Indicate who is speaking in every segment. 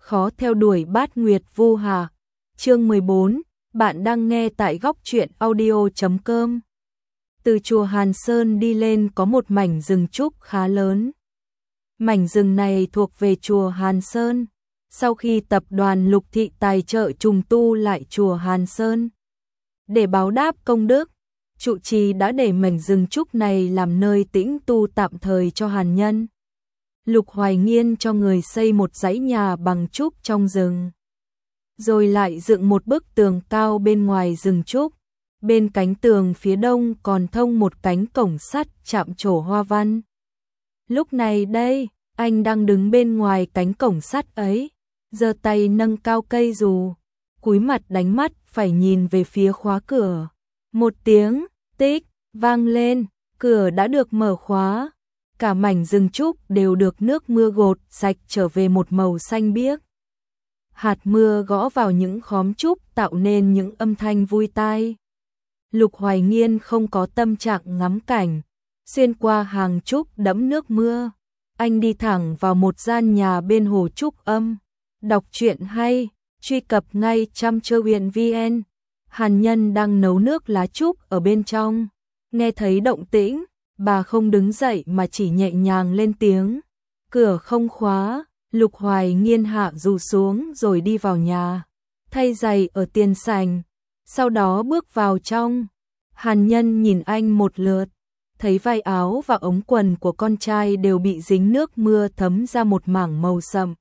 Speaker 1: khó theo đuổi bát nguyệt vu hà. Chương 14, bạn đang nghe tại góc truyện audio.com. Từ chùa Hàn Sơn đi lên có một mảnh rừng trúc khá lớn. Mảnh rừng này thuộc về chùa Hàn Sơn. Sau khi tập đoàn Lục Thị tài trợ trùng tu lại chùa Hàn Sơn, để báo đáp công đức, trụ trì đã để mảnh rừng trúc này làm nơi tĩnh tu tạm thời cho hàn nhân. Lục Hoài Nghiên cho người xây một dãy nhà bằng trúc trong rừng, rồi lại dựng một bức tường cao bên ngoài rừng trúc. Bên cánh tường phía đông còn thông một cánh cổng sắt chạm trổ hoa văn. Lúc này đây, anh đang đứng bên ngoài cánh cổng sắt ấy, giơ tay nâng cao cây dù, cúi mặt đánh mắt phải nhìn về phía khóa cửa. Một tiếng tích vang lên, cửa đã được mở khóa. Cả mảnh rừng trúc đều được nước mưa gột sạch trở về một màu xanh biếc. Hạt mưa gõ vào những khóm trúc tạo nên những âm thanh vui tai. Lục Hoài Nghiên không có tâm trạng ngắm cảnh, xuyên qua hàng trúc đẫm nước mưa, anh đi thẳng vào một gian nhà bên hồ trúc âm. Đọc truyện hay, truy cập ngay chăm.vn. Hàn nhân đang nấu nước lá trúc ở bên trong, nghe thấy động tĩnh, bà không đứng dậy mà chỉ nhẹ nhàng lên tiếng. Cửa không khóa, Lục Hoài Nghiên hạ dù xuống rồi đi vào nhà, thay giày ở tiền sảnh, sau đó bước vào trong. Hàn nhân nhìn anh một lượt, thấy vai áo và ống quần của con trai đều bị dính nước mưa thấm ra một mảng màu sậm.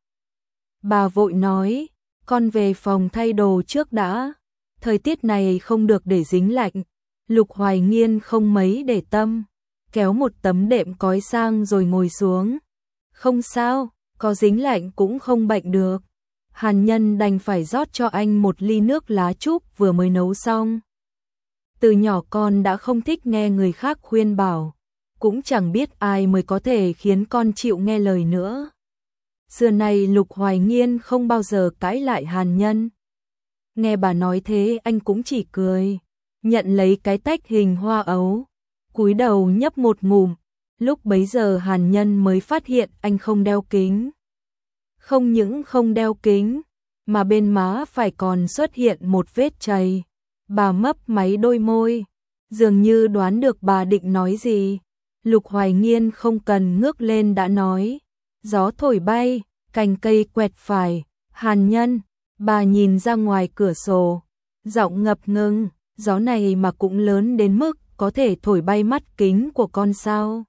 Speaker 1: Bà vội nói, con về phòng thay đồ trước đã, thời tiết này không được để dính lạnh. Lục Hoài Nghiên không mấy để tâm, kéo một tấm đệm cói sang rồi ngồi xuống. Không sao, có dính lạnh cũng không bệnh được. Hàn nhân đành phải rót cho anh một ly nước lá trúc vừa mới nấu xong. Từ nhỏ con đã không thích nghe người khác khuyên bảo, cũng chẳng biết ai mới có thể khiến con chịu nghe lời nữa. Xưa nay Lục Hoài Nghiên không bao giờ cãi lại hàn nhân. Nghe bà nói thế anh cũng chỉ cười, nhận lấy cái tách hình hoa ấu, cúi đầu nhấp một ngụm. Lúc bấy giờ hàn nhân mới phát hiện anh không đeo kính. Không những không đeo kính, mà bên má phải còn xuất hiện một vết chày. Bà mấp máy đôi môi, dường như đoán được bà định nói gì. Lục Hoài Nghiên không cần ngước lên đã nói, gió thổi bay, cành cây quẹt phải. Hàn nhân, bà nhìn ra ngoài cửa sổ, giọng ngập ngừng, gió này mà cũng lớn đến mức có thể thổi bay mắt kính của con sao?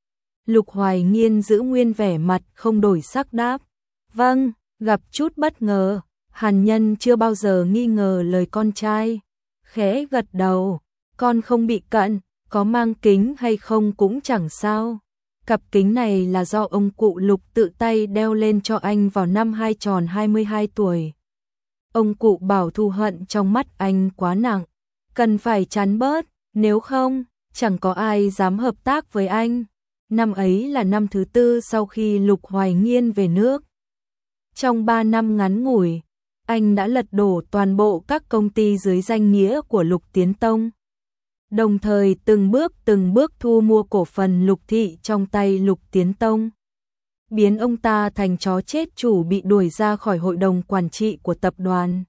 Speaker 1: Lục Hoài Nghiên giữ nguyên vẻ mặt không đổi sắc đáp, vâng. Gặp chút bất ngờ, hàn nhân chưa bao giờ nghi ngờ lời con trai, khẽ gật đầu, con không bị cận, có mang kính hay không cũng chẳng sao. Cặp kính này là do ông cụ Lục tự tay đeo lên cho anh vào năm hai tròn 22 tuổi. Ông cụ bảo thù hận trong mắt anh quá nặng, cần phải chán bớt, nếu không, chẳng có ai dám hợp tác với anh. Năm ấy là năm thứ tư sau khi Lục Hoài Nghiên về nước. Trong 3 năm ngắn ngủi, anh đã lật đổ toàn bộ các công ty dưới danh nghĩa của Lục Tiến Tông, đồng thời từng bước thu mua cổ phần Lục Thị trong tay Lục Tiến Tông, biến ông ta thành chó chết chủ bị đuổi ra khỏi hội đồng quản trị của tập đoàn.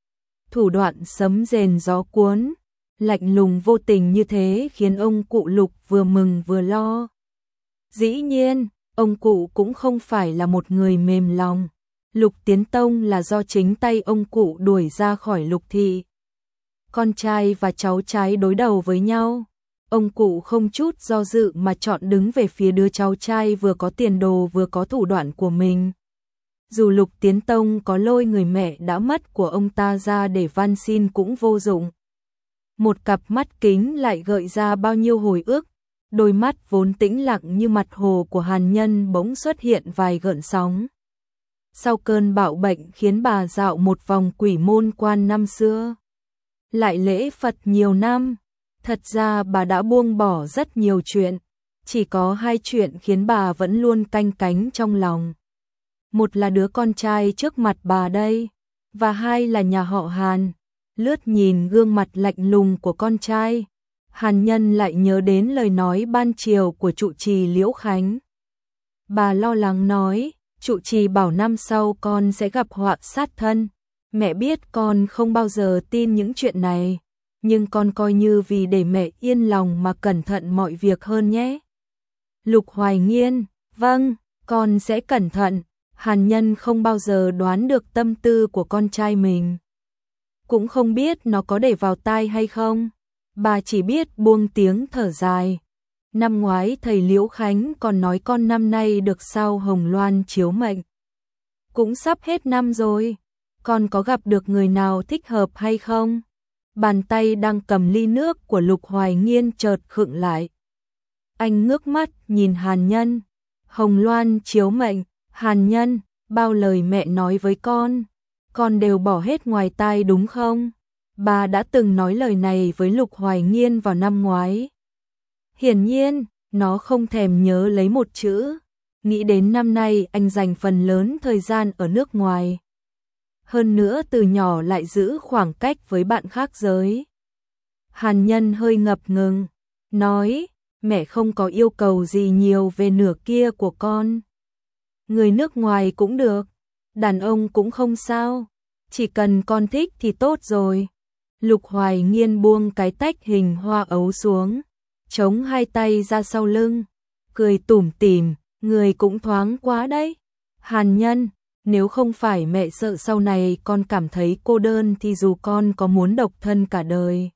Speaker 1: Thủ đoạn sấm rền gió cuốn, lạnh lùng vô tình như thế khiến ông cụ Lục vừa mừng vừa lo. Dĩ nhiên, ông cụ cũng không phải là một người mềm lòng. Lục Tiến Tông là do chính tay ông cụ đuổi ra khỏi Lục Thị. Con trai và cháu trai đối đầu với nhau, ông cụ không chút do dự mà chọn đứng về phía đứa cháu trai vừa có tiền đồ vừa có thủ đoạn của mình. Dù Lục Tiến Tông có lôi người mẹ đã mất của ông ta ra để van xin cũng vô dụng. Một cặp mắt kính lại gợi ra bao nhiêu hồi ức, đôi mắt vốn tĩnh lặng như mặt hồ của hàn nhân bỗng xuất hiện vài gợn sóng. Sau cơn bạo bệnh khiến bà dạo một vòng Quỷ Môn Quan năm xưa, lại lễ Phật nhiều năm, thật ra bà đã buông bỏ rất nhiều chuyện, chỉ có 2 chuyện khiến bà vẫn luôn canh cánh trong lòng. Một là đứa con trai trước mặt bà đây, và 2 là nhà họ Hàn. Lướt nhìn gương mặt lạnh lùng của con trai, hàn nhân lại nhớ đến lời nói ban chiều của trụ trì Liễu Khánh. Bà lo lắng nói, Trụ trì bảo năm sau con sẽ gặp họa sát thân. Mẹ biết con không bao giờ tin những chuyện này, nhưng con coi như vì để mẹ yên lòng mà cẩn thận mọi việc hơn nhé. Lục Hoài Nghiên, vâng, con sẽ cẩn thận. Hàn Nhân không bao giờ đoán được tâm tư của con trai mình. Cũng không biết nó có để vào tai hay không. Bà chỉ biết buông tiếng thở dài. Năm ngoái thầy Liễu Khánh còn nói con năm nay được sao Hồng Loan chiếu mệnh. Cũng sắp hết năm rồi, con có gặp được người nào thích hợp hay không? Bàn tay đang cầm ly nước của Lục Hoài Nghiên chợt khựng lại. Anh ngước mắt nhìn Hàn Nhân. Hồng Loan chiếu mệnh, Hàn Nhân, bao lời mẹ nói với con đều bỏ hết ngoài tai đúng không? Bà đã từng nói lời này với Lục Hoài Nghiên vào năm ngoái. Hiển nhiên, nó không thèm nhớ lấy một chữ. Nghĩ đến năm nay anh dành phần lớn thời gian ở nước ngoài. Hơn nữa từ nhỏ lại giữ khoảng cách với bạn khác giới. Hàn Nhân hơi ngập ngừng, nói, mẹ không có yêu cầu gì nhiều về nửa kia của con. Người nước ngoài cũng được, đàn ông cũng không sao, chỉ cần con thích thì tốt rồi. Lục Hoài Nghiên buông cái tách hình hoa ấu xuống, chống hai tay ra sau lưng, cười tủm tỉm, người cũng thoáng quá đấy. Hàn Nhân, nếu không phải mẹ sợ sau này con cảm thấy cô đơn thì dù con có muốn độc thân cả đời,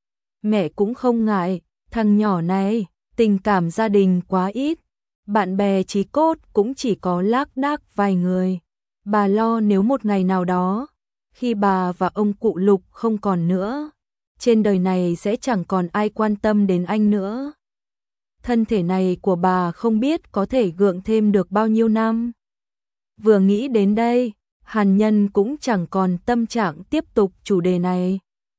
Speaker 1: mẹ cũng không ngại. Thằng nhỏ này, tình cảm gia đình quá ít, bạn bè chí cốt cũng chỉ có lác đác vài người. Bà lo nếu một ngày nào đó, khi bà và ông cụ Lục không còn nữa, trên đời này sẽ chẳng còn ai quan tâm đến anh nữa. Thân thể này của bà không biết có thể gượng thêm được bao nhiêu năm. Vừa nghĩ đến đây, Hàn Nhân cũng chẳng còn tâm trạng tiếp tục chủ đề này.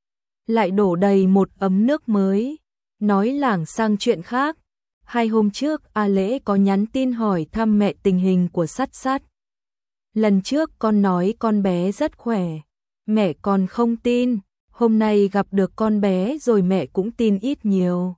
Speaker 1: Lại đổ đầy một ấm nước mới, nói lảng sang chuyện khác. 2 hôm trước A Lễ có nhắn tin hỏi thăm mẹ tình hình của Sắt Sắt. Lần trước con nói con bé rất khỏe, mẹ còn không tin, hôm nay gặp được con bé rồi mẹ cũng tin ít nhiều.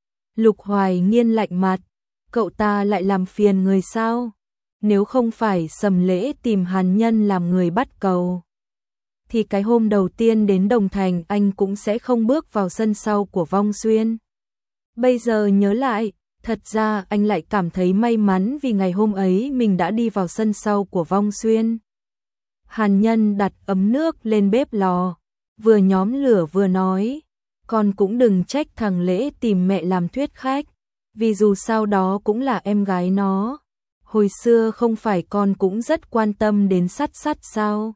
Speaker 1: Lục Hoài Nghiên lạnh mặt, cậu ta lại làm phiền người sao? Nếu không phải Sầm Lễ tìm Hàn Nhân làm người bắt cầu, thì cái hôm đầu tiên đến Đồng Thành anh cũng sẽ không bước vào sân sau của Vong Xuyên. Bây giờ nhớ lại, thật ra anh lại cảm thấy may mắn vì ngày hôm ấy mình đã đi vào sân sau của Vong Xuyên. Hàn Nhân đặt ấm nước lên bếp lò, vừa nhóm lửa vừa nói, con cũng đừng trách thằng Lễ tìm mẹ làm thuyết khách, vì dù sao đó cũng là em gái nó. Hồi xưa không phải con cũng rất quan tâm đến Sắt Sắt sao?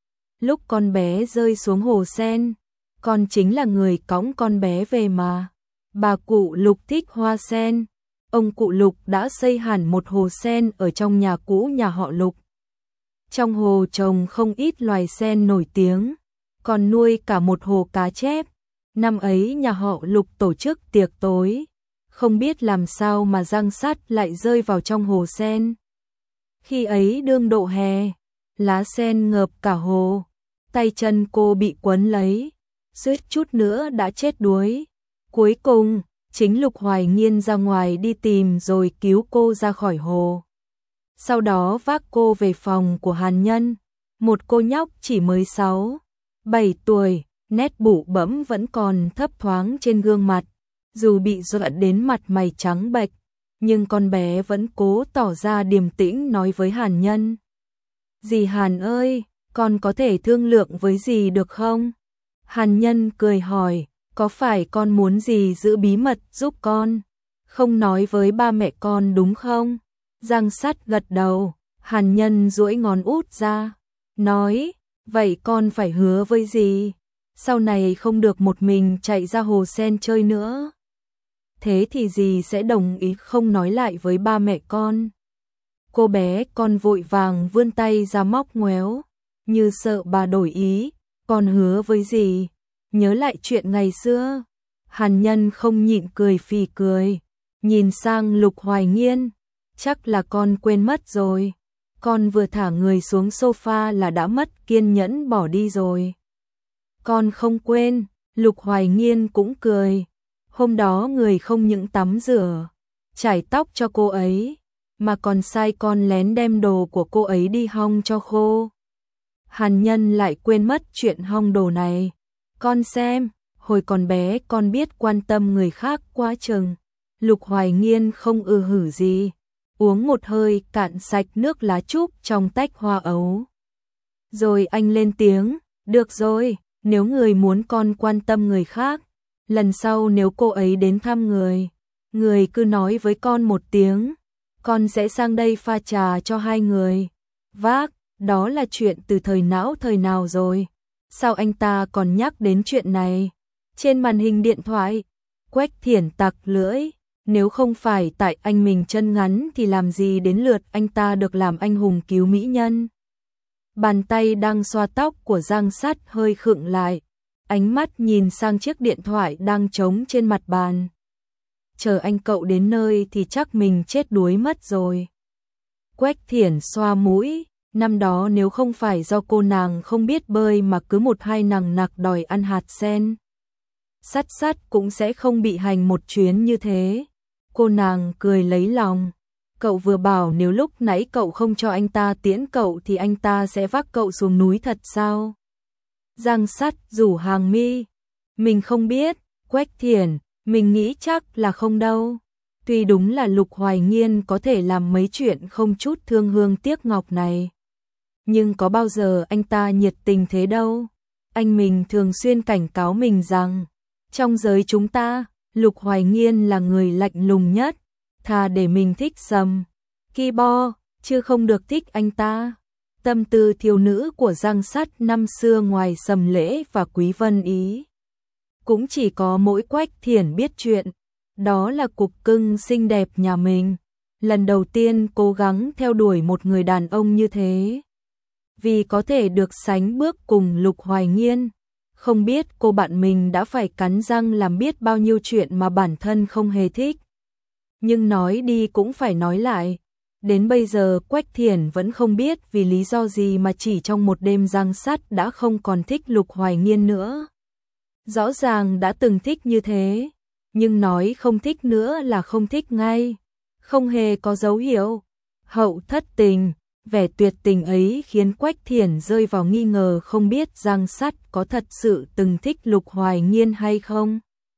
Speaker 1: Lúc con bé rơi xuống hồ sen, con chính là người cõng con bé về mà. Bà cụ Lục thích hoa sen, ông cụ Lục đã xây hẳn một hồ sen ở trong nhà cũ nhà họ Lục. Trong hồ trồng không ít loài sen nổi tiếng, còn nuôi cả một hồ cá chép. Năm ấy nhà họ Lục tổ chức tiệc tối, không biết làm sao mà răng sắt lại rơi vào trong hồ sen. Khi ấy đương độ hè, lá sen ngợp cả hồ, tay chân cô bị quấn lấy, suýt chút nữa đã chết đuối. Cuối cùng, chính Lục Hoài Nghiên ra ngoài đi tìm rồi cứu cô ra khỏi hồ. Sau đó vác cô về phòng của Hàn Nhân, một cô nhóc chỉ mới 6, 7 tuổi, nét bụ bẫm vẫn còn thấp thoáng trên gương mặt. Dù bị dọa đến mặt mày trắng bệch, nhưng con bé vẫn cố tỏ ra điềm tĩnh nói với Hàn Nhân. Dì Hàn ơi, con có thể thương lượng với dì được không? Hàn Nhân cười hỏi, có phải con muốn dì giữ bí mật giúp con, không nói với ba mẹ con đúng không? Giang Sắt gật đầu, Hàn Nhân duỗi ngón út ra, nói, vậy con phải hứa với dì, sau này không được một mình chạy ra hồ sen chơi nữa. Thế thì dì sẽ đồng ý không nói lại với ba mẹ con. Cô bé con vội vàng vươn tay ra móc ngoéo, như sợ bà đổi ý, con hứa với dì, nhớ lại chuyện ngày xưa. Hàn Nhân không nhịn cười phì cười, nhìn sang Lục Hoài Nghiên, chắc là con quên mất rồi. Con vừa thả người xuống sofa là đã mất kiên nhẫn bỏ đi rồi. Con không quên, Lục Hoài Nghiên cũng cười. Hôm đó người không những tắm rửa, chải tóc cho cô ấy, mà còn sai con lén đem đồ của cô ấy đi hong cho khô. Hàn Nhân lại quên mất chuyện hong đồ này. Con xem, hồi còn bé con biết quan tâm người khác quá chừng. Lục Hoài Nghiên không hử gì, uống một hơi cạn sạch nước lá trúc trong tách hoa ấu. Rồi anh lên tiếng, được rồi, nếu người muốn con quan tâm người khác, lần sau nếu cô ấy đến thăm người cứ nói với con một tiếng, con sẽ sang đây pha trà cho hai người. Vác, đó là chuyện từ thời nào rồi, sao anh ta còn nhắc đến chuyện này? Trên màn hình điện thoại, Quách Thiển tặc lưỡi, nếu không phải tại anh mình chân ngắn thì làm gì đến lượt anh ta được làm anh hùng cứu mỹ nhân. Bàn tay đang xoa tóc của Giang Sắt hơi khựng lại, ánh mắt nhìn sang chiếc điện thoại đang trống trên mặt bàn. Chờ anh cậu đến nơi thì chắc mình chết đuối mất rồi. Quách Thiển xoa mũi, năm đó nếu không phải do cô nàng không biết bơi mà cứ một hai nằng nặc đòi ăn hạt sen, Sắt cũng sẽ không bị hành một chuyến như thế. Cô nàng cười lấy lòng. Cậu vừa bảo nếu lúc nãy cậu không cho anh ta tiễn cậu thì anh ta sẽ vác cậu xuống núi thật sao? Giang Sắt rủ hàng mi. Mình không biết, Quách Thiển, mình nghĩ chắc là không đâu. Tuy đúng là Lục Hoài Nghiên có thể làm mấy chuyện không chút thương hương tiếc ngọc này, nhưng có bao giờ anh ta nhiệt tình thế đâu. Anh mình thường xuyên cảnh cáo mình rằng, trong giới chúng ta, Lục Hoài Nghiên là người lạnh lùng nhất, thà để mình thích Sầm Ki Bo, chứ không được thích anh ta. Tâm tư thiếu nữ của Giang Sắt năm xưa ngoài Sầm Lễ và Quý Vân Ý, cũng chỉ có mỗi Quách Thiển biết chuyện, đó là cục cưng xinh đẹp nhà mình. Lần đầu tiên cố gắng theo đuổi một người đàn ông như thế, vì có thể được sánh bước cùng Lục Hoài Nghiên. Không biết cô bạn mình đã phải cắn răng làm biết bao nhiêu chuyện mà bản thân không hề thích. Nhưng nói đi cũng phải nói lại, đến bây giờ Quách Thiển vẫn không biết vì lý do gì mà chỉ trong một đêm Giang Sắt đã không còn thích Lục Hoài Nghiên nữa. Rõ ràng đã từng thích như thế, nhưng nói không thích nữa là không thích ngay, không hề có dấu hiệu hậu thất tình. Vẻ tuyệt tình ấy khiến Quách Thiển rơi vào nghi ngờ không biết Giang Sắt có thật sự từng thích Lục Hoài Nghiên hay không.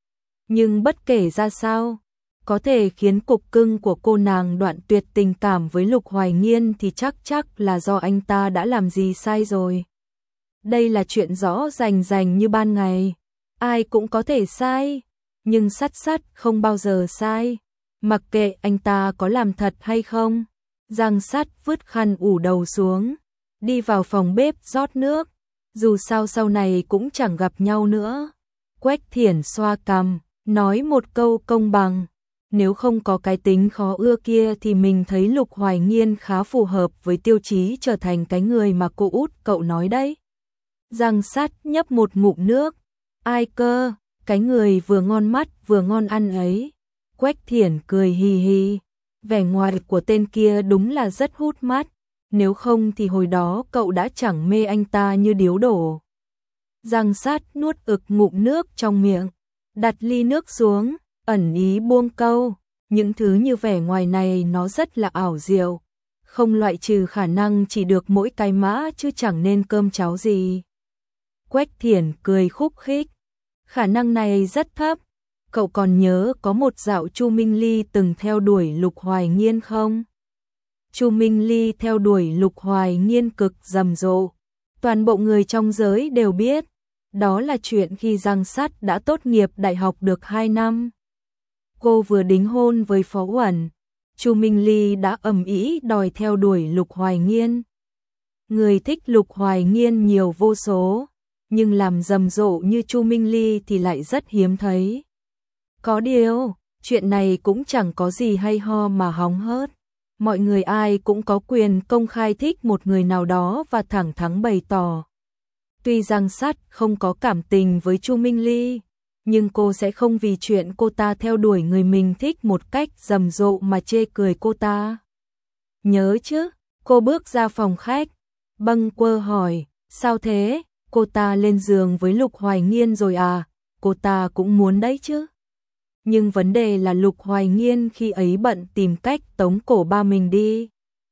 Speaker 1: Nhưng bất kể ra sao, có thể khiến cục cưng của cô nàng đoạn tuyệt tình cảm với Lục Hoài Nghiên thì chắc là do anh ta đã làm gì sai rồi. Đây là chuyện rõ rành như ban ngày, ai cũng có thể sai, nhưng Sắt không bao giờ sai, mặc kệ anh ta có làm thật hay không. Giang Sắt vứt khăn ủ đầu xuống, đi vào phòng bếp rót nước, dù sao sau này cũng chẳng gặp nhau nữa. Quách Thiển xoa cằm, nói một câu công bằng, nếu không có cái tính khó ưa kia thì mình thấy Lục Hoài Nghiên khá phù hợp với tiêu chí trở thành cái người mà cô út cậu nói đấy. Giang Sắt nhấp một ngụm nước, ai cơ, cái người vừa ngon mắt vừa ngon ăn ấy. Quách Thiển cười hì hì. Vẻ ngoài của tên kia đúng là rất hút mắt, nếu không thì hồi đó cậu đã chẳng mê anh ta như điếu đổ. Giang Sắt nuốt ngụm nước trong miệng, đặt ly nước xuống, ẩn ý buông câu, những thứ như vẻ ngoài này nó rất là ảo diệu, không loại trừ khả năng chỉ được mỗi cái mã chứ chẳng nên cơm cháo gì. Quách Thiển cười khúc khích, khả năng này rất thấp. Cậu còn nhớ có một dạo Chu Minh Ly từng theo đuổi Lục Hoài Nghiên không? Chu Minh Ly theo đuổi Lục Hoài Nghiên cực rầm rộ, toàn bộ người trong giới đều biết. Đó là chuyện khi Giang Sắt đã tốt nghiệp đại học được 2 năm. Cô vừa đính hôn với Phó Uẩn, Chu Minh Ly đã ầm ĩ đòi theo đuổi Lục Hoài Nghiên. Người thích Lục Hoài Nghiên nhiều vô số, nhưng làm rầm rộ như Chu Minh Ly thì lại rất hiếm thấy. Có điều, chuyện này cũng chẳng có gì hay ho mà hóng hớt. Mọi người ai cũng có quyền công khai thích một người nào đó và thẳng thắn bày tỏ. Tuy Giang Sắt không có cảm tình với Chu Minh Ly, nhưng cô sẽ không vì chuyện cô ta theo đuổi người mình thích một cách rầm rộ mà chê cười cô ta. Nhớ chứ, cô bước ra phòng khách, Bâng Quơ hỏi, sao thế, cô ta lên giường với Lục Hoài Nghiên rồi à, cô ta cũng muốn đấy chứ. Nhưng vấn đề là Lục Hoài Nghiên khi ấy bận tìm cách tống cổ ba mình đi.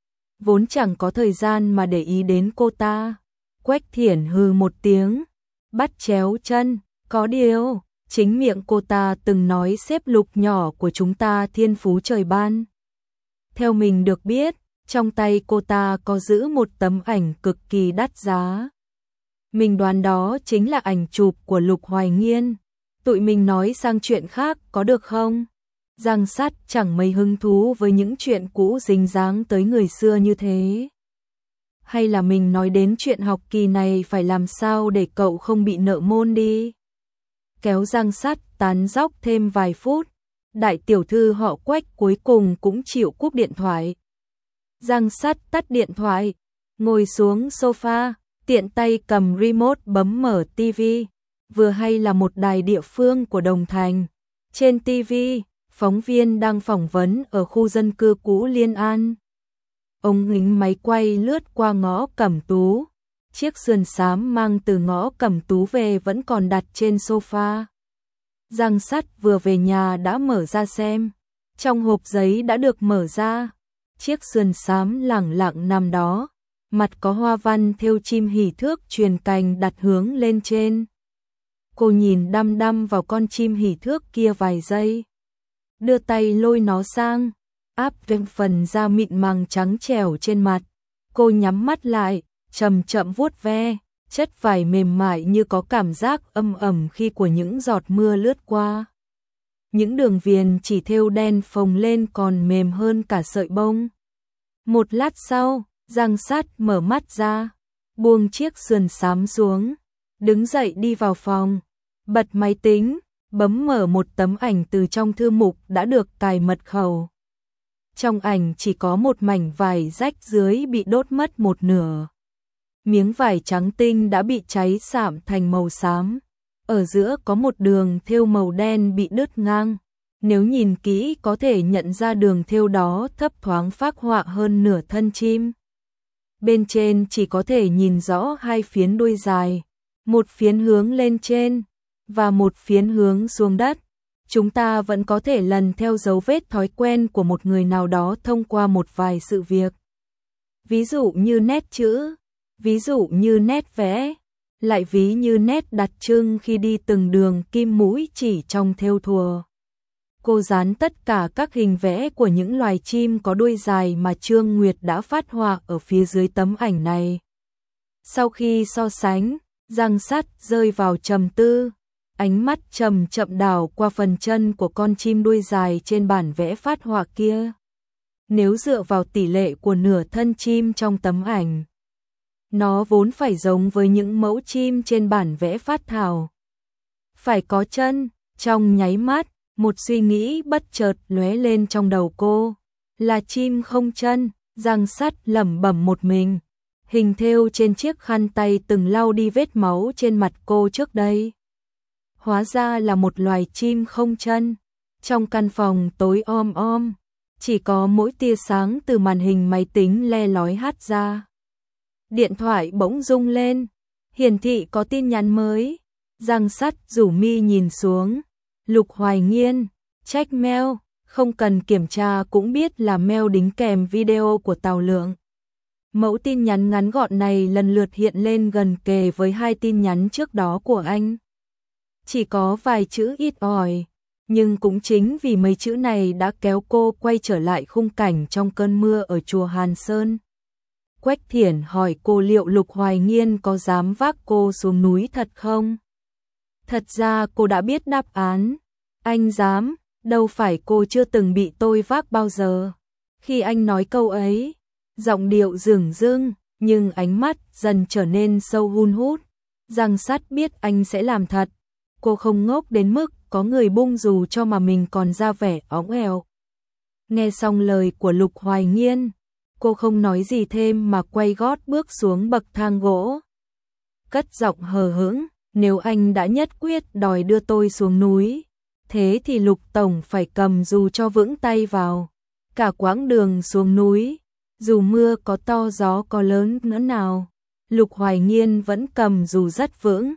Speaker 1: Vốn chẳng có thời gian mà để ý đến cô ta. Quách Thiển hừ một tiếng, bắt chéo chân, có điều, chính miệng cô ta từng nói xếp Lục nhỏ của chúng ta thiên phú trời ban. Theo mình được biết, trong tay cô ta có giữ một tấm ảnh cực kỳ đắt giá. Mình đoán đó chính là ảnh chụp của Lục Hoài Nghiên. Tụi mình nói sang chuyện khác có được không? Giang Sắt chẳng mấy hứng thú với những chuyện cũ dính dáng tới người xưa như thế. Hay là mình nói đến chuyện học kỳ này phải làm sao để cậu không bị nợ môn đi? Kéo Giang Sắt tán dóc thêm vài phút, đại tiểu thư họ Quách cuối cùng cũng chịu cúp điện thoại. Giang Sắt tắt điện thoại, ngồi xuống sofa, tiện tay cầm remote bấm mở TV. Vừa hay là một đài địa phương của Đồng Thành. Trên TV, phóng viên đang phỏng vấn ở khu dân cư cũ Liên An. Ông lính máy quay lướt qua ngõ Cẩm Tú. Chiếc sườn xám mang từ ngõ Cẩm Tú về vẫn còn đặt trên sofa. Giang Sắt vừa về nhà đã mở ra xem. Trong hộp giấy đã được mở ra. Chiếc sườn xám lẳng lặng nằm đó. Mặt có hoa văn thêu chim hỉ thước truyền cành đặt hướng lên trên. Cô nhìn đăm đăm vào con chim hỉ thước kia vài giây. Đưa tay lôi nó sang, áp lên phần da mịn màng trắng trẻo trên mặt. Cô nhắm mắt lại, chậm chậm vuốt ve, chất vải mềm mại như có cảm giác âm ẩm khi của những giọt mưa lướt qua. Những đường viền chỉ thêu đen phồng lên còn mềm hơn cả sợi bông. Một lát sau, Giang Sắt mở mắt ra, buông chiếc sườn xám xuống, đứng dậy đi vào phòng, bật máy tính, bấm mở một tấm ảnh từ trong thư mục đã được cài mật khẩu. Trong ảnh chỉ có một mảnh vải rách dưới bị đốt mất một nửa. Miếng vải trắng tinh đã bị cháy sạm thành màu xám. Ở giữa có một đường thêu màu đen bị đứt ngang. Nếu nhìn kỹ có thể nhận ra đường thêu đó thấp thoáng phác họa hơn nửa thân chim. Bên trên chỉ có thể nhìn rõ hai phiến đuôi dài, một phiến hướng lên trên và một phiến hướng xuống đất. Chúng ta vẫn có thể lần theo dấu vết thói quen của một người nào đó thông qua một vài sự việc. Ví dụ như nét chữ, ví dụ như nét vẽ, lại ví như nét đặc trưng khi đi từng đường kim mũi chỉ trong thêu thùa. Cô dán tất cả các hình vẽ của những loài chim có đuôi dài mà Trương Nguyệt đã phát họa ở phía dưới tấm ảnh này. Sau khi so sánh, Giang Sắt rơi vào trầm tư, ánh mắt chậm chậm đảo qua phần chân của con chim đuôi dài trên bản vẽ phát họa kia. Nếu dựa vào tỷ lệ của nửa thân chim trong tấm ảnh, nó vốn phải giống với những mẫu chim trên bản vẽ phát thảo. Phải có chân. Trong nháy mắt, một suy nghĩ bất chợt lóe lên trong đầu cô. Là chim không chân. Giang Sắt lẩm bẩm một mình. Hình thêu trên chiếc khăn tay từng lau đi vết máu trên mặt cô trước đây. Hóa ra là một loài chim không chân. Trong căn phòng tối om om, chỉ có mỗi tia sáng từ màn hình máy tính le lói hắt ra. Điện thoại bỗng rung lên, hiển thị có tin nhắn mới. Giang Sắt rủ mi nhìn xuống. Lục Hoài Nghiên, check mail, không cần kiểm tra cũng biết là mail đính kèm video của Tào Lượng. Mẫu tin nhắn ngắn gọn này lần lượt hiện lên gần kề với hai tin nhắn trước đó của anh. Chỉ có vài chữ ít ỏi, nhưng cũng chính vì mấy chữ này đã kéo cô quay trở lại khung cảnh trong cơn mưa ở chùa Hàn Sơn. Quách Thiển hỏi cô liệu Lục Hoài Nghiên có dám vác cô xuống núi thật không? Thật ra cô đã biết đáp án. Anh dám, đâu phải cô chưa từng bị tôi vác bao giờ. Khi anh nói câu ấy, giọng điệu dửng dưng, nhưng ánh mắt dần trở nên sâu hun hút. Giang Sắt biết anh sẽ làm thật. Cô không ngốc đến mức có người bung dù cho mà mình còn ra vẻ óng ẻo. Nghe xong lời của Lục Hoài Nghiên, cô không nói gì thêm mà quay gót bước xuống bậc thang gỗ. Cất giọng hờ hững, nếu anh đã nhất quyết đòi đưa tôi xuống núi, thế thì Lục Tổng phải cầm dù cho vững tay vào. Cả quãng đường xuống núi, dù mưa có to gió có lớn nữa nào, Lục Hoài Nghiên vẫn cầm dù rất vững.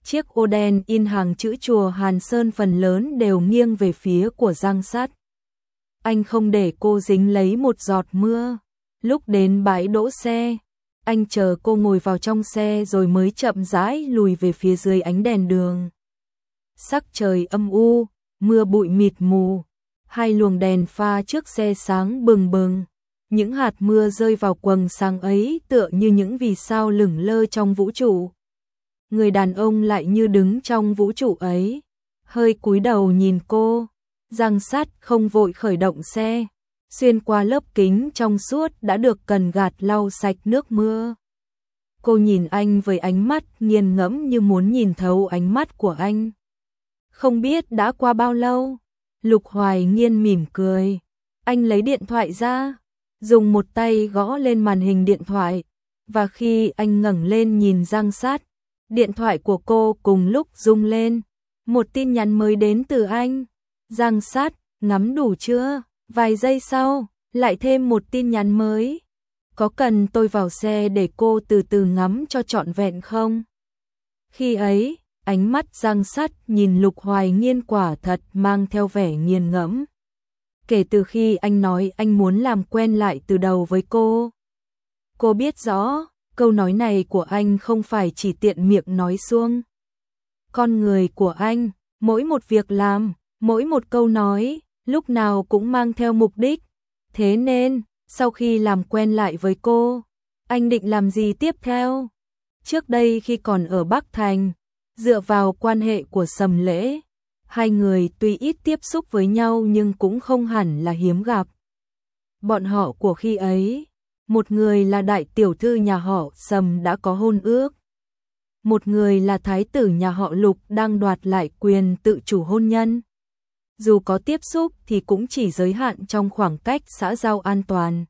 Speaker 1: Chiếc ô đen in hàng chữ chùa Hàn Sơn phần lớn đều nghiêng về phía của Giang Sắt. Anh không để cô dính lấy một giọt mưa. Lúc đến bãi đỗ xe, anh chờ cô ngồi vào trong xe rồi mới chậm rãi lùi về phía dưới ánh đèn đường. Sắc trời âm u, mưa bụi mịt mù, hai luồng đèn pha trước xe sáng bừng bừng. Những hạt mưa rơi vào quầng sáng ấy tựa như những vì sao lửng lơ trong vũ trụ. Người đàn ông lại như đứng trong vũ trụ ấy, hơi cúi đầu nhìn cô. Giang Sắt không vội khởi động xe, xuyên qua lớp kính trong suốt đã được cần gạt lau sạch nước mưa. Cô nhìn anh với ánh mắt nghiền ngẫm như muốn nhìn thấu ánh mắt của anh. Không biết đã qua bao lâu, Lục Hoài Nghiên mỉm cười. Anh lấy điện thoại ra, dùng một tay gõ lên màn hình điện thoại, và khi anh ngẩng lên nhìn Giang Sắt, điện thoại của cô cùng lúc rung lên. Một tin nhắn mới đến từ anh. Giang Sắt, ngắm đủ chưa? Vài giây sau, lại thêm một tin nhắn mới. Có cần tôi vào xe để cô từ từ ngắm cho trọn vẹn không? Khi ấy, ánh mắt Giang Sắt nhìn Lục Hoài Nghiên quả thật mang theo vẻ nghiền ngẫm. Kể từ khi anh nói anh muốn làm quen lại từ đầu với cô biết rõ, câu nói này của anh không phải chỉ tiện miệng nói suông. Con người của anh, mỗi một việc làm, mỗi một câu nói, lúc nào cũng mang theo mục đích. Thế nên, sau khi làm quen lại với cô, anh định làm gì tiếp theo? Trước đây khi còn ở Bắc Thành, dựa vào quan hệ của Sầm Lễ, hai người tuy ít tiếp xúc với nhau nhưng cũng không hẳn là hiếm gặp. Bọn họ của khi ấy, một người là đại tiểu thư nhà họ Sầm đã có hôn ước. Một người là thái tử nhà họ Lục đang đoạt lại quyền tự chủ hôn nhân. Dù có tiếp xúc thì cũng chỉ giới hạn trong khoảng cách xã giao an toàn.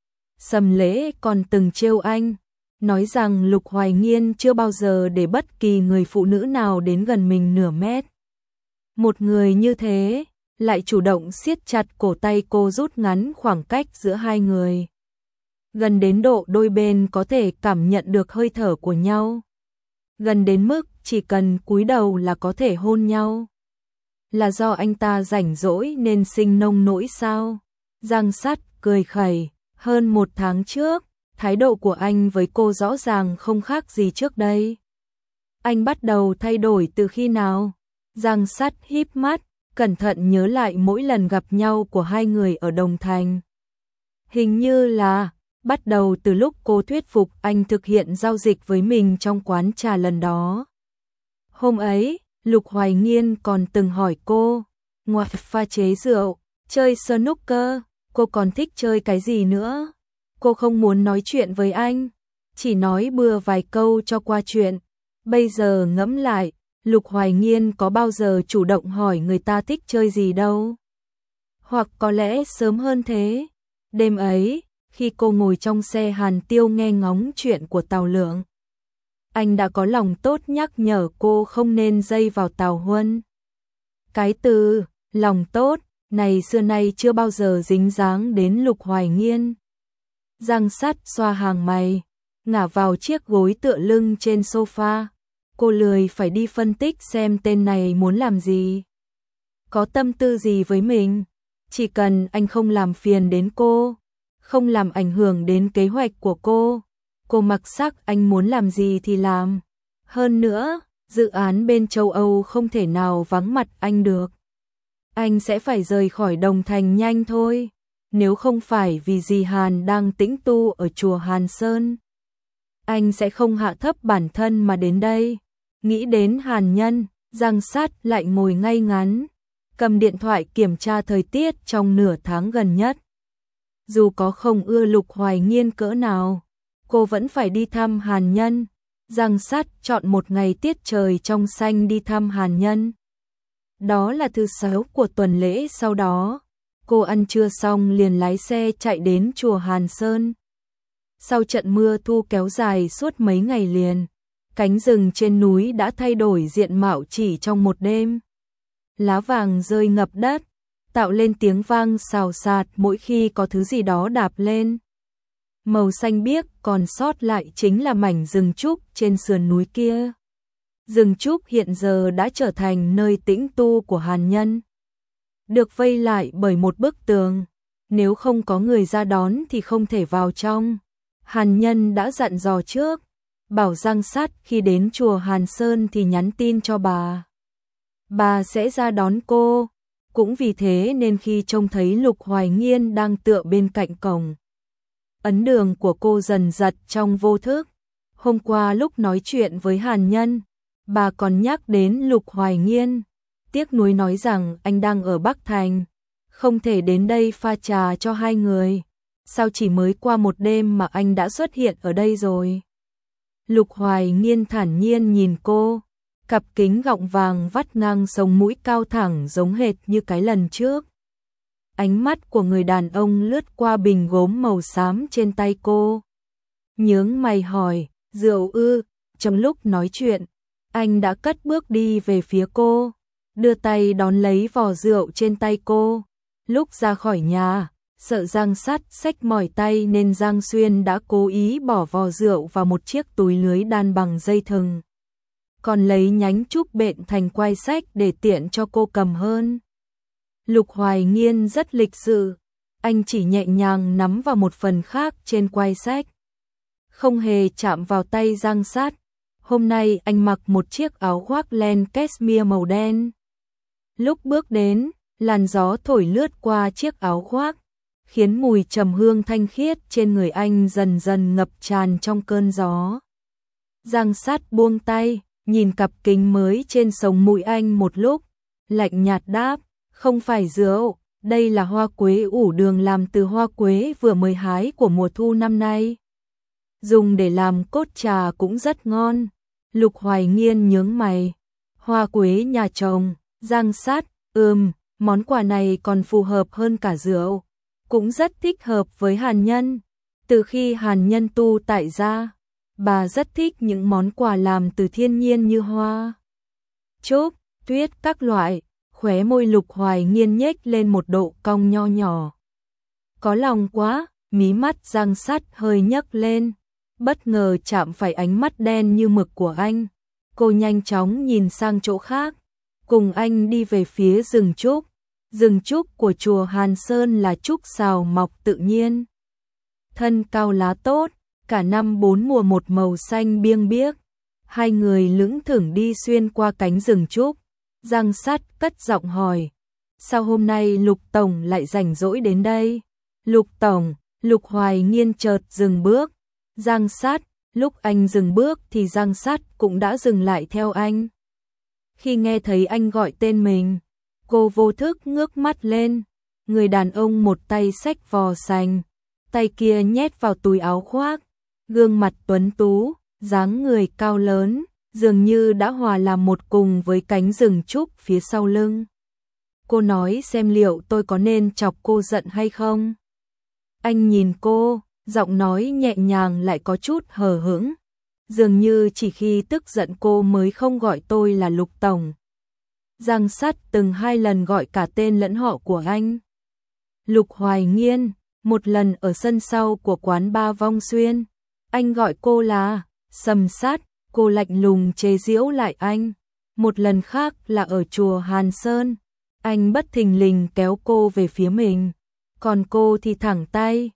Speaker 1: Sầm Lễ còn từng trêu anh, nói rằng Lục Hoài Nghiên chưa bao giờ để bất kỳ người phụ nữ nào đến gần mình nửa mét. Một người như thế, lại chủ động siết chặt cổ tay cô rút ngắn khoảng cách giữa hai người. Gần đến độ đôi bên có thể cảm nhận được hơi thở của nhau. Gần đến mức chỉ cần cúi đầu là có thể hôn nhau. Là do anh ta rảnh rỗi nên sinh nông nỗi sao? Giang Sắt cười khẩy, hơn một tháng trước, thái độ của anh với cô rõ ràng không khác gì trước đây. Anh bắt đầu thay đổi từ khi nào? Giang Sắt híp mắt, cẩn thận nhớ lại mỗi lần gặp nhau của hai người ở Đồng Thành. Hình như là bắt đầu từ lúc cô thuyết phục anh thực hiện giao dịch với mình trong quán trà lần đó. Hôm ấy, Lục Hoài Nghiên còn từng hỏi cô, ngoài pha chế rượu, chơi snooker, cô còn thích chơi cái gì nữa? Cô không muốn nói chuyện với anh, chỉ nói bừa vài câu cho qua chuyện. Bây giờ ngẫm lại, Lục Hoài Nghiên có bao giờ chủ động hỏi người ta thích chơi gì đâu. Hoặc có lẽ sớm hơn thế. Đêm ấy, khi cô ngồi trong xe Hàn Tiêu nghe ngóng chuyện của Tào Lượng, anh đã có lòng tốt nhắc nhở cô không nên dây vào Tào Huân. Cái từ lòng tốt này xưa nay chưa bao giờ dính dáng đến Lục Hoài Nghiên. Giang Sắt xoa hàng mày, ngả vào chiếc gối tựa lưng trên sofa. Cô lười phải đi phân tích xem tên này muốn làm gì, có tâm tư gì với mình. Chỉ cần anh không làm phiền đến cô, không làm ảnh hưởng đến kế hoạch của cô mặc sắc anh muốn làm gì thì làm. Hơn nữa, dự án bên châu Âu không thể nào vắng mặt anh được. Anh sẽ phải rời khỏi Đồng Thành nhanh thôi, nếu không phải vì dì Hàn đang tĩnh tu ở chùa Hàn Sơn. Anh sẽ không hạ thấp bản thân mà đến đây. Nghĩ đến Hàn Nhân, Giang Sắt lại ngồi ngay ngắn, cầm điện thoại kiểm tra thời tiết trong nửa tháng gần nhất. Dù có không ưa Lục Hoài Nghiên cỡ nào, cô vẫn phải đi thăm Hàn Nhân. Giang Sắt chọn một ngày tiết trời trong xanh đi thăm Hàn Nhân. Đó là thứ Sáu của tuần lễ sau đó. Cô ăn trưa xong liền lái xe chạy đến chùa Hàn Sơn. Sau trận mưa thu kéo dài suốt mấy ngày liền, cánh rừng trên núi đã thay đổi diện mạo chỉ trong một đêm. Lá vàng rơi ngập đất, tạo lên tiếng vang xào xạc mỗi khi có thứ gì đó đạp lên. Màu xanh biếc còn sót lại chính là mảnh rừng trúc trên sườn núi kia. Rừng trúc hiện giờ đã trở thành nơi tĩnh tu của Hàn Nhân. Được vây lại bởi một bức tường, nếu không có người ra đón thì không thể vào trong. Hàn Nhân đã dặn dò trước, bảo Giang Sát khi đến chùa Hàn Sơn thì nhắn tin cho bà. Bà sẽ ra đón cô. Cũng vì thế nên khi trông thấy Lục Hoài Nghiên đang tựa bên cạnh cổng, ấn đường của cô dần giật trong vô thức. Hôm qua lúc nói chuyện với Hàn Nhân, bà còn nhắc đến Lục Hoài Nghiên, tiếc nuối nói rằng anh đang ở Bắc Thành, không thể đến đây pha trà cho hai người. Sao chỉ mới qua một đêm mà anh đã xuất hiện ở đây rồi? Lục Hoài Nghiên thản nhiên nhìn cô, cặp kính gọng vàng vắt ngang sống mũi cao thẳng giống hệt như cái lần trước. Ánh mắt của người đàn ông lướt qua bình gốm màu xám trên tay cô. Nhướng mày hỏi, rượu ư? Trong lúc nói chuyện, anh đã cất bước đi về phía cô, đưa tay đón lấy vò rượu trên tay cô. Lúc ra khỏi nhà, sợ Giang Sát xách mỏi tay nên Giang Xuyên đã cố ý bỏ vò rượu vào một chiếc túi lưới đan bằng dây thừng, còn lấy nhánh trúc bện thành quai sách để tiện cho cô cầm hơn. Lục Hoài Nghiên rất lịch sự, anh chỉ nhẹ nhàng nắm vào một phần khác trên quai sách, không hề chạm vào tay Giang Sát. Hôm nay anh mặc một chiếc áo khoác len cashmere màu đen. Lúc bước đến, làn gió thổi lướt qua chiếc áo khoác, khiến mùi trầm hương thanh khiết trên người anh dần dần ngập tràn trong cơn gió. Giang Sát buông tay, nhìn cặp kính mới trên sống mũi anh một lúc, lạnh nhạt đáp, không phải rượu, đây là hoa quế ủ đường làm từ hoa quế vừa mới hái của mùa thu năm nay. Dùng để làm cốt trà cũng rất ngon. Lục Hoài Nghiên nhướng mày, hoa quế nhà chồng. Giang Sát, món quà này còn phù hợp hơn cả rượu, cũng rất thích hợp với Hàn Nhân. Từ khi Hàn Nhân tu tại gia, bà rất thích những món quà làm từ thiên nhiên như hoa, trúc, tuyết các loại. Khóe môi Lục Hoài Nghiên nhếch lên một độ cong nho nhỏ. Có lòng quá, mí mắt Giang Sát hơi nhấc lên, bất ngờ chạm phải ánh mắt đen như mực của anh. Cô nhanh chóng nhìn sang chỗ khác, cùng anh đi về phía rừng trúc. Rừng trúc của chùa Hàn Sơn là trúc sào mọc tự nhiên, thân cao lá tốt, cả năm bốn mùa một màu xanh biêng biếc. Hai người lững thững đi xuyên qua cánh rừng trúc. Giang Sát cất giọng hỏi, sao hôm nay Lục Tổng lại rảnh rỗi đến đây? Lục Tổng, Lục Hoài Nghiên chợt dừng bước. Giang Sát, lúc anh dừng bước thì Giang Sát cũng đã dừng lại theo anh. Khi nghe thấy anh gọi tên mình, cô vô thức ngước mắt lên. Người đàn ông một tay xách vò sành, tay kia nhét vào túi áo khoác, gương mặt tuấn tú, dáng người cao lớn, dường như đã hòa làm một cùng với cánh rừng trúc phía sau lưng. Cô nói xem liệu tôi có nên chọc cô giận hay không? Anh nhìn cô, giọng nói nhẹ nhàng lại có chút hờ hững, dường như chỉ khi tức giận cô mới không gọi tôi là Lục Tổng. Giang Sát từng 2 lần gọi cả tên lẫn họ của anh. Lục Hoài Nghiên, một lần ở sân sau của quán Ba Vong Xuyên, anh gọi cô là Sầm Sát, cô lạnh lùng chế giễu lại anh. Một lần khác là ở chùa Hàn Sơn, anh bất thình lình kéo cô về phía mình, còn cô thì thẳng tay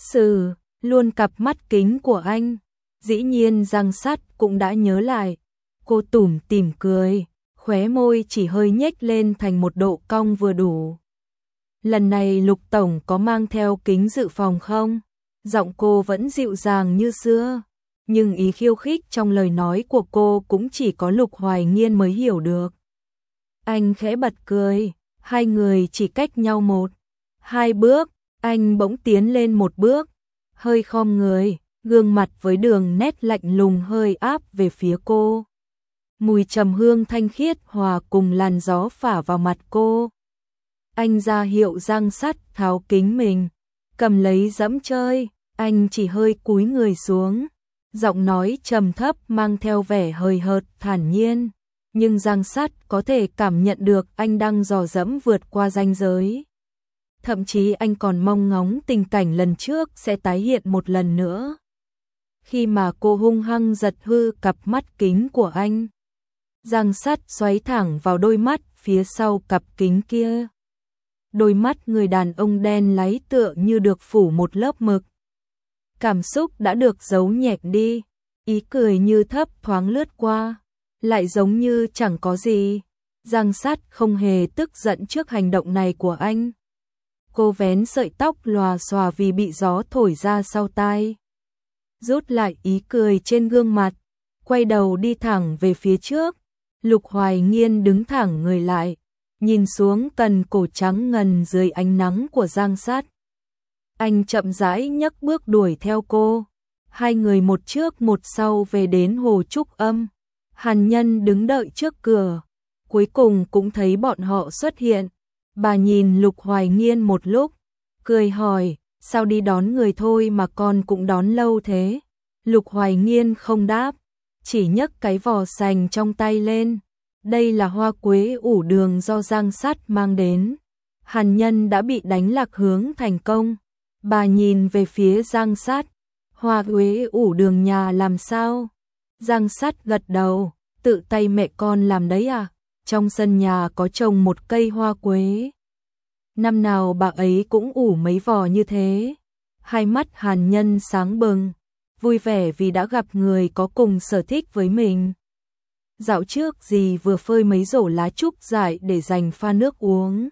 Speaker 1: luôn cặp mắt kính của anh. Dĩ nhiên Giang Sát cũng đã nhớ lại. Cô tủm tỉm cười, khóe môi chỉ hơi nhếch lên thành một độ cong vừa đủ. Lần này Lục Tổng có mang theo kính dự phòng không? Giọng cô vẫn dịu dàng như xưa, nhưng ý khiêu khích trong lời nói của cô cũng chỉ có Lục Hoài Nghiên mới hiểu được. Anh khẽ bật cười, hai người chỉ cách nhau 1-2 bước, anh bỗng tiến lên một bước, hơi khom người, gương mặt với đường nét lạnh lùng hơi áp về phía cô. Mùi trầm hương thanh khiết hòa cùng làn gió phả vào mặt cô. Anh ra hiệu Giang Sát tháo kính mình, cầm lấy dẫm chơi, anh chỉ hơi cúi người xuống, giọng nói trầm thấp mang theo vẻ hời hợt thản nhiên, nhưng Giang Sát có thể cảm nhận được anh đang dò dẫm vượt qua ranh giới. Thậm chí anh còn mong ngóng tình cảnh lần trước sẽ tái hiện một lần nữa. Khi mà cô hung hăng giật hư cặp mắt kính của anh, Giang Sắt xoáy thẳng vào đôi mắt phía sau cặp kính kia. Đôi mắt người đàn ông đen láy tựa như được phủ một lớp mực. Cảm xúc đã được giấu nhẹm đi, ý cười như thấp thoáng lướt qua, lại giống như chẳng có gì. Giang Sắt không hề tức giận trước hành động này của anh. Cô vén sợi tóc lòa xòa vì bị gió thổi ra sau tai. Rút lại ý cười trên gương mặt, quay đầu đi thẳng về phía trước. Lục Hoài Nghiên đứng thẳng người lại, nhìn xuống cần cổ trắng ngần dưới ánh nắng của Giang Sắt. Anh chậm rãi nhấc bước đuổi theo cô. Hai người một trước một sau về đến Hồ Trúc Âm. Hàn Nhân đứng đợi trước cửa, cuối cùng cũng thấy bọn họ xuất hiện. Bà nhìn Lục Hoài Nghiên một lúc, cười hỏi, sao đi đón người thôi mà con cũng đón lâu thế? Lục Hoài Nghiên không đáp, chỉ nhấc cái vò sành trong tay lên. Đây là hoa quế ủ đường do Giang Sắt mang đến. Hàn Nhân đã bị đánh lạc hướng thành công. Bà nhìn về phía Giang Sắt, hoa quế ủ đường nhà làm sao? Giang Sắt gật đầu, tự tay mẹ con làm đấy à? Trong sân nhà có trồng một cây hoa quế. Năm nào bà ấy cũng ủ mấy vò như thế. Hai mắt Hàn Nhân sáng bừng, vui vẻ vì đã gặp người có cùng sở thích với mình. Dạo trước dì vừa phơi mấy rổ lá trúc dại để dành pha nước uống.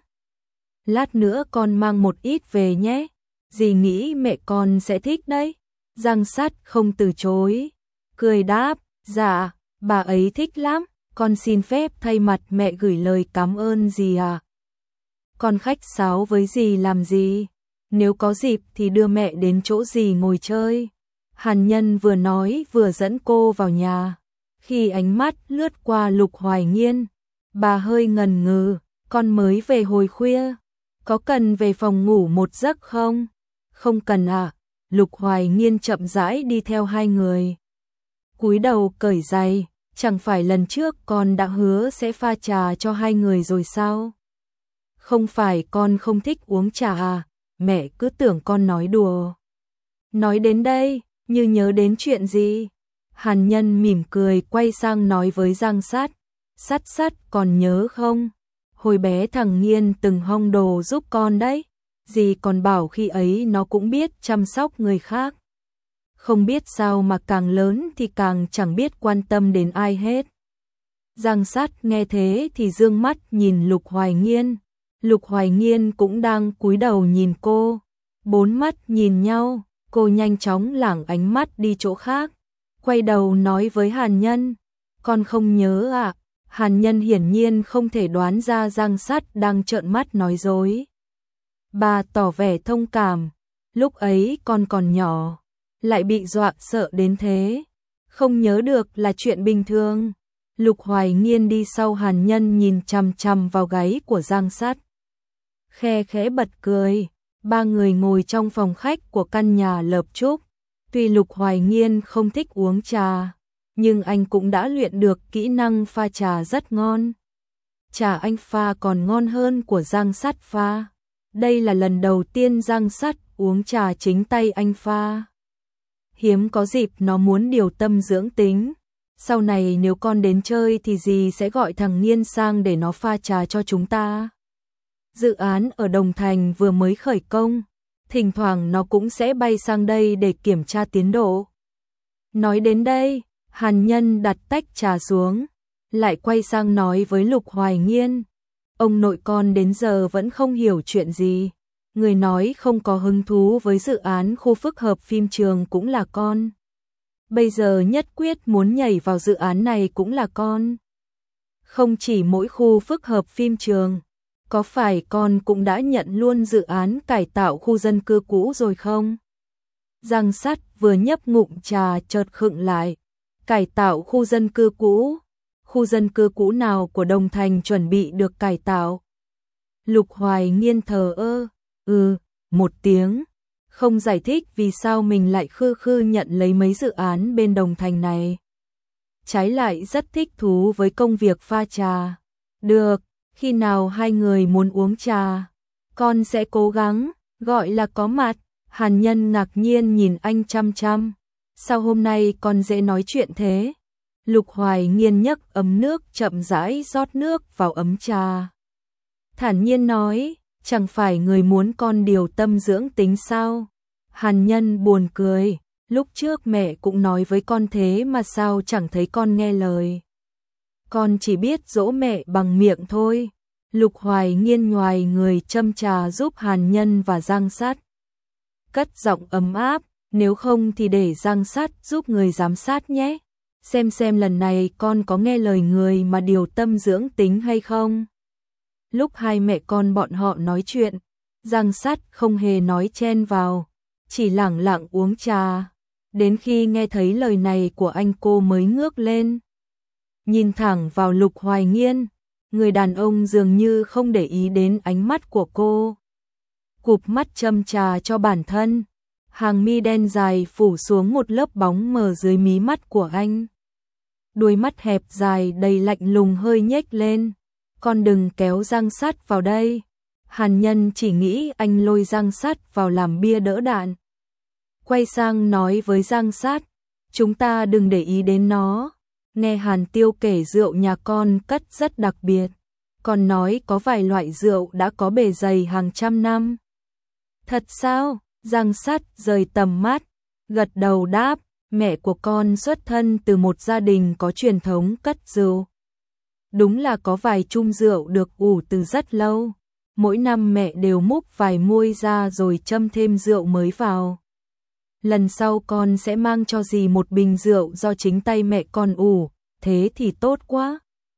Speaker 1: Lát nữa con mang một ít về nhé, dì nghĩ mẹ con sẽ thích đấy. Giang Sắt không từ chối, cười đáp, dạ, bà ấy thích lắm, con xin phép thay mặt mẹ gửi lời cảm ơn dì à. Con khách sáo với dì làm gì, nếu có dịp thì đưa mẹ đến chỗ dì ngồi chơi. Hàn Nhân vừa nói vừa dẫn cô vào nhà. Khi ánh mắt lướt qua Lục Hoài Nghiên, bà hơi ngần ngừ, con mới về hồi khuya, có cần về phòng ngủ một giấc không? Không cần ạ. Lục Hoài Nghiên chậm rãi đi theo hai người. Cúi đầu cởi giày, chẳng phải lần trước con đã hứa sẽ pha trà cho hai người rồi sao? Không phải con không thích uống trà à, mẹ cứ tưởng con nói đùa. Nói đến đây, như nhớ đến chuyện gì? Hàn Nhân mỉm cười quay sang nói với Giang Sắt, Sắt còn nhớ không? Hồi bé thằng Nghiên từng hong đồ giúp con đấy. Dì còn bảo khi ấy nó cũng biết chăm sóc người khác. Không biết sao mà càng lớn thì càng chẳng biết quan tâm đến ai hết. Giang Sắt nghe thế thì dương mắt nhìn Lục Hoài Nghiên. Lục Hoài Nghiên cũng đang cúi đầu nhìn cô. Bốn mắt nhìn nhau, cô nhanh chóng lảng ánh mắt đi chỗ khác. Quay đầu nói với Hàn Nhân, con không nhớ à? Hàn Nhân hiển nhiên không thể đoán ra Giang Sắt đang trợn mắt nói dối. Bà tỏ vẻ thông cảm, lúc ấy con còn nhỏ, lại bị dọa sợ đến thế. Không nhớ được là chuyện bình thường. Lục Hoài Nghiên đi sau Hàn Nhân nhìn chằm chằm vào gáy của Giang Sắt. Khe khẽ bật cười, ba người ngồi trong phòng khách của căn nhà lợp trúc. Tuy Lục Hoài Nghiên không thích uống trà, nhưng anh cũng đã luyện được kỹ năng pha trà rất ngon. Trà anh pha còn ngon hơn của Giang Sắt pha. Đây là lần đầu tiên Giang Sắt uống trà chính tay anh pha. Hiếm có dịp nó muốn điều tâm dưỡng tính. Sau này nếu con đến chơi thì dì sẽ gọi thằng Nghiên sang để nó pha trà cho chúng ta. Dự án ở Đồng Thành vừa mới khởi công, thỉnh thoảng nó cũng sẽ bay sang đây để kiểm tra tiến độ. Nói đến đây, Hàn Nhân đặt tách trà xuống, lại quay sang nói với Lục Hoài Nghiên. Ông nội con đến giờ vẫn không hiểu chuyện gì. Người nói không có hứng thú với dự án khu phức hợp phim trường cũng là con. Bây giờ nhất quyết muốn nhảy vào dự án này cũng là con. Không chỉ mỗi khu phức hợp phim trường, có phải con cũng đã nhận luôn dự án cải tạo khu dân cư cũ rồi không? Giang Sắt vừa nhấp ngụm trà chợt khựng lại. Cải tạo khu dân cư cũ? Khu dân cư cũ nào của Đồng Thành chuẩn bị được cải tạo? Lục Hoài Nghiên thờ ơ, một tiếng, không giải thích vì sao mình lại khư nhận lấy mấy dự án bên Đồng Thành này. Trái lại rất thích thú với công việc pha trà. Được, khi nào hai người muốn uống trà, con sẽ cố gắng, gọi là có mặt. Hàn Nhân ngạc nhiên nhìn anh chăm chăm. Sao hôm nay con dễ nói chuyện thế? Lục Hoài Nghiên nhấc ấm nước chậm rãi rót nước vào ấm trà. Thản nhiên nói, chẳng phải người muốn con điều tâm dưỡng tính sao? Hàn Nhân buồn cười, lúc trước mẹ cũng nói với con thế mà sao chẳng thấy con nghe lời. Con chỉ biết dỗ mẹ bằng miệng thôi. Lục Hoài Nghiên nhoài người châm trà giúp Hàn Nhân và Giang Sát. Cất giọng ấm áp, nếu không thì để Giang Sát giúp người giám sát nhé. Xem lần này con có nghe lời người mà điều tâm dưỡng tính hay không. Lúc hai mẹ con bọn họ nói chuyện, Giang Sát không hề nói chen vào, chỉ lẳng lặng uống trà. Đến khi nghe thấy lời này của anh cô mới ngước lên, nhìn thẳng vào Lục Hoài Nghiên. Người đàn ông dường như không để ý đến ánh mắt của cô. Cụp mắt châm trà cho bản thân, hàng mi đen dài phủ xuống một lớp bóng mờ dưới mí mắt của anh. Đuôi mắt hẹp dài đầy lạnh lùng hơi nhếch lên. Con đừng kéo Giang Sát vào đây. Hàn Nhân chỉ nghĩ anh lôi Giang Sát vào làm bia đỡ đạn. Quay sang nói với Giang Sát, chúng ta đừng để ý đến nó. Nghe Hàn Tiêu kể rượu nhà con cất rất đặc biệt, còn nói có vài loại rượu đã có bề dày hàng trăm năm. Thật sao? Giang Sát rời tầm mắt, gật đầu đáp, mẹ của con xuất thân từ một gia đình có truyền thống cất rượu. Đúng là có vài chung rượu được ủ từ rất lâu, mỗi năm mẹ đều múc vài muôi ra rồi châm thêm rượu mới vào. Lần sau con sẽ mang cho dì một bình rượu do chính tay mẹ con ủ, thế thì tốt quá.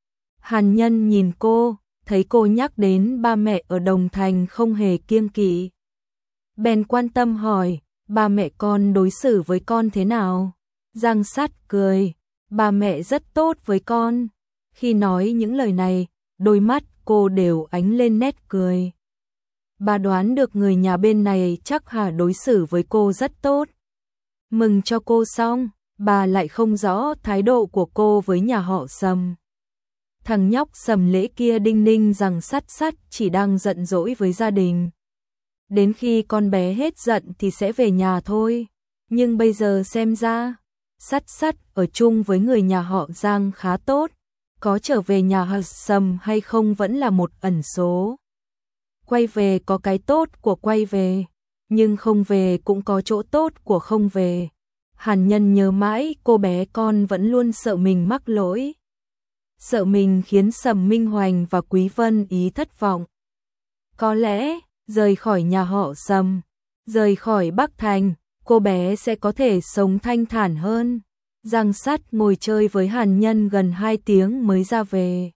Speaker 1: Hàn Nhân nhìn cô, thấy cô nhắc đến ba mẹ ở Đồng Thành không hề kiêng kỵ. Bèn quan tâm hỏi, ba mẹ con đối xử với con thế nào? Giang Sát cười, ba mẹ rất tốt với con. Khi nói những lời này, đôi mắt cô đều ánh lên nét cười. Bà đoán được người nhà bên này chắc hẳn đối xử với cô rất tốt. Mừng cho cô xong, bà lại không rõ thái độ của cô với nhà họ Sầm. Thằng nhóc Sầm Lễ kia đinh ninh rằng Sát chỉ đang giận dỗi với gia đình. Đến khi con bé hết giận thì sẽ về nhà thôi. Nhưng bây giờ xem ra, Sát ở chung với người nhà họ Giang khá tốt. Có trở về nhà họ Sầm hay không vẫn là một ẩn số. Quay về có cái tốt của quay về, nhưng không về cũng có chỗ tốt của không về. Hàn Nhân nhớ mãi cô bé con vẫn luôn sợ mình mắc lỗi. Sợ mình khiến Sầm Minh Hoành và Quý Vân Ý thất vọng. Có lẽ, rời khỏi nhà họ Sầm, rời khỏi Bắc Thành, cô bé sẽ có thể sống thanh thản hơn. Giang Sát ngồi chơi với Hàn Nhân gần 2 tiếng mới ra về.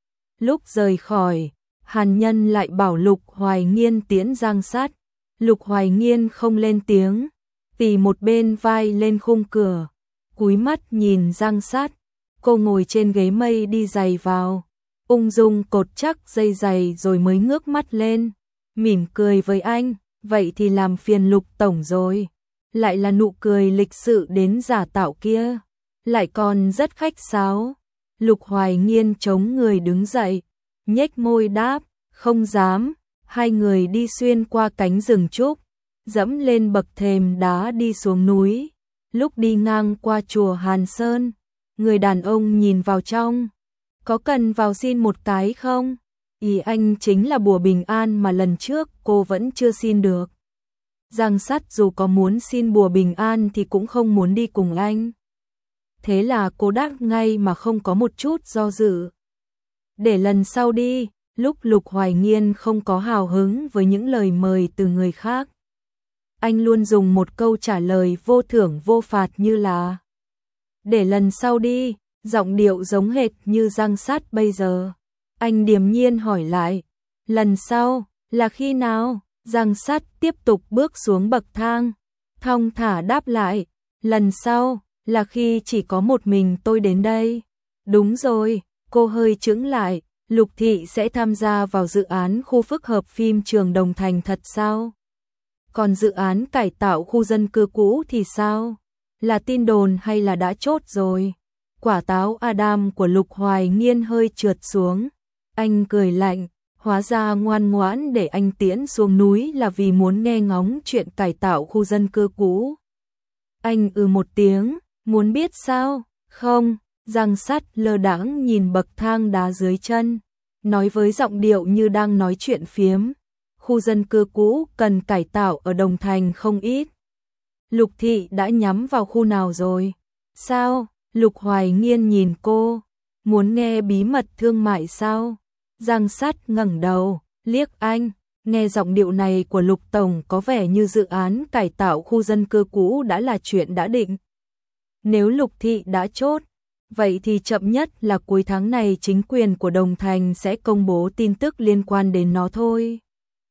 Speaker 1: Lúc rời khỏi, Hàn Nhân lại bảo Lục Hoài Nghiên tiễn Giang Sát. Lục Hoài Nghiên không lên tiếng, tì một bên vai lên khung cửa, cúi mắt nhìn Giang Sát. Cô ngồi trên ghế mây đi giày vào, ung dung cột chắc dây giày rồi mới ngước mắt lên, mỉm cười với anh, vậy thì làm phiền Lục tổng rồi. Lại là nụ cười lịch sự đến giả tạo kia, lại còn rất khách sáo. Lục Hoài Nghiên chống người đứng dậy, nhếch môi đáp, không dám. Hai người đi xuyên qua cánh rừng trúc, dẫm lên bậc thềm đá đi xuống núi. Lúc đi ngang qua chùa Hàn Sơn, người đàn ông nhìn vào trong, có cần vào xin một cái không? Ý anh chính là bùa bình an mà lần trước cô vẫn chưa xin được. Giang Sát dù có muốn xin bùa bình an thì cũng không muốn đi cùng anh. Thế là cô đáp ngay mà không có một chút do dự. Để lần sau đi. Lúc Lục Hoài Nghiên không có hào hứng với những lời mời từ người khác, anh luôn dùng một câu trả lời vô thưởng vô phạt như là để lần sau đi, giọng điệu giống hệt như Giang Sát bây giờ. Anh điềm nhiên hỏi lại, lần sau là khi nào? Giang Sát tiếp tục bước xuống bậc thang, thong thả đáp lại, lần sau là khi chỉ có một mình tôi đến đây. Đúng rồi, cô hơi chững lại. Lục Thị sẽ tham gia vào dự án khu phức hợp phim trường Đồng Thành thật sao? Còn dự án cải tạo khu dân cư cũ thì sao? Là tin đồn hay là đã chốt rồi? Quả táo Adam của Lục Hoài Nghiên hơi trượt xuống. Anh cười lạnh, hóa ra ngoan ngoãn để anh tiễn xuống núi là vì muốn nghe ngóng chuyện cải tạo khu dân cư cũ. Anh một tiếng, muốn biết sao? Không, Giang Sắt lơ đãng nhìn bậc thang đá dưới chân, nói với giọng điệu như đang nói chuyện phiếm. Khu dân cư cũ cần cải tạo ở Đồng Thành không ít. Lục Thị đã nhắm vào khu nào rồi? Sao? Lục Hoài Nghiên nhìn cô. Muốn nghe bí mật thương mại sao? Giang Sắt ngẩng đầu, liếc anh. Nghe giọng điệu này của Lục Tổng có vẻ như dự án cải tạo khu dân cư cũ đã là chuyện đã định. Nếu Lục Thị đã chốt, vậy thì chậm nhất là cuối tháng này chính quyền của Đồng Thành sẽ công bố tin tức liên quan đến nó thôi.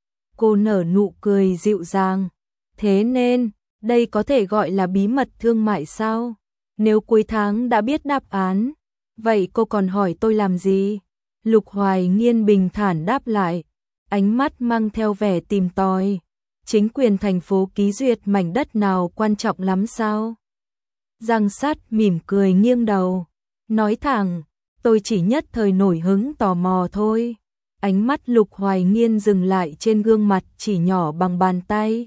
Speaker 1: Cô nở nụ cười dịu dàng. Thế nên, đây có thể gọi là bí mật thương mại sao? Nếu cuối tháng đã biết đáp án, vậy cô còn hỏi tôi làm gì? Lục Hoài Nghiên bình thản đáp lại, ánh mắt mang theo vẻ tìm tòi. Chính quyền thành phố ký duyệt mảnh đất nào quan trọng lắm sao? Giang Sắt mỉm cười nghiêng đầu, nói thẳng, tôi chỉ nhất thời nổi hứng tò mò thôi. Ánh mắt Lục Hoài Nghiên dừng lại trên gương mặt chỉ nhỏ bằng bàn tay.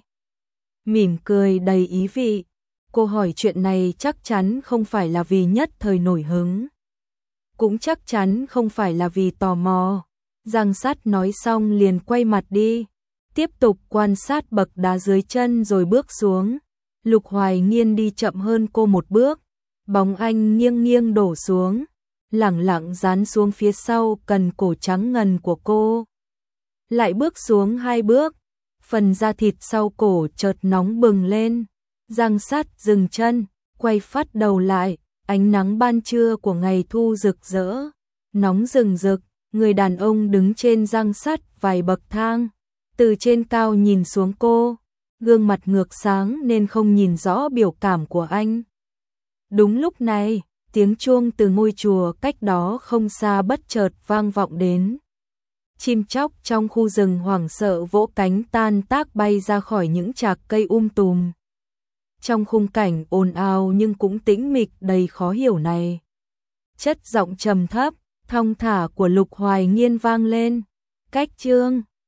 Speaker 1: Mỉm cười đầy ý vị, cô hỏi chuyện này chắc chắn không phải là vì nhất thời nổi hứng. Cũng chắc chắn không phải là vì tò mò. Giang Sắt nói xong liền quay mặt đi, tiếp tục quan sát bậc đá dưới chân rồi bước xuống. Lục Hoài Nghiên đi chậm hơn cô một bước, bóng anh nghiêng nghiêng đổ xuống, lẳng lặng dán xuống phía sau cần cổ trắng ngần của cô. Lại bước xuống 2 bước, phần da thịt sau cổ chợt nóng bừng lên. Giang Sắt dừng chân, quay phát đầu lại, ánh nắng ban trưa của ngày thu rực rỡ, nóng rừng rực, người đàn ông đứng trên Giang Sắt vài bậc thang, từ trên cao nhìn xuống cô, gương mặt ngược sáng nên không nhìn rõ biểu cảm của anh. Đúng lúc này, tiếng chuông từ ngôi chùa cách đó không xa bất chợt vang vọng đến. Chim chóc trong khu rừng hoảng sợ vỗ cánh tan tác bay ra khỏi những chạc cây tùm. Trong khung cảnh ồn ào nhưng cũng tĩnh mịch đầy khó hiểu này, chất giọng trầm thấp, thong thả của Lục Hoài Nghiên vang lên. Cách chương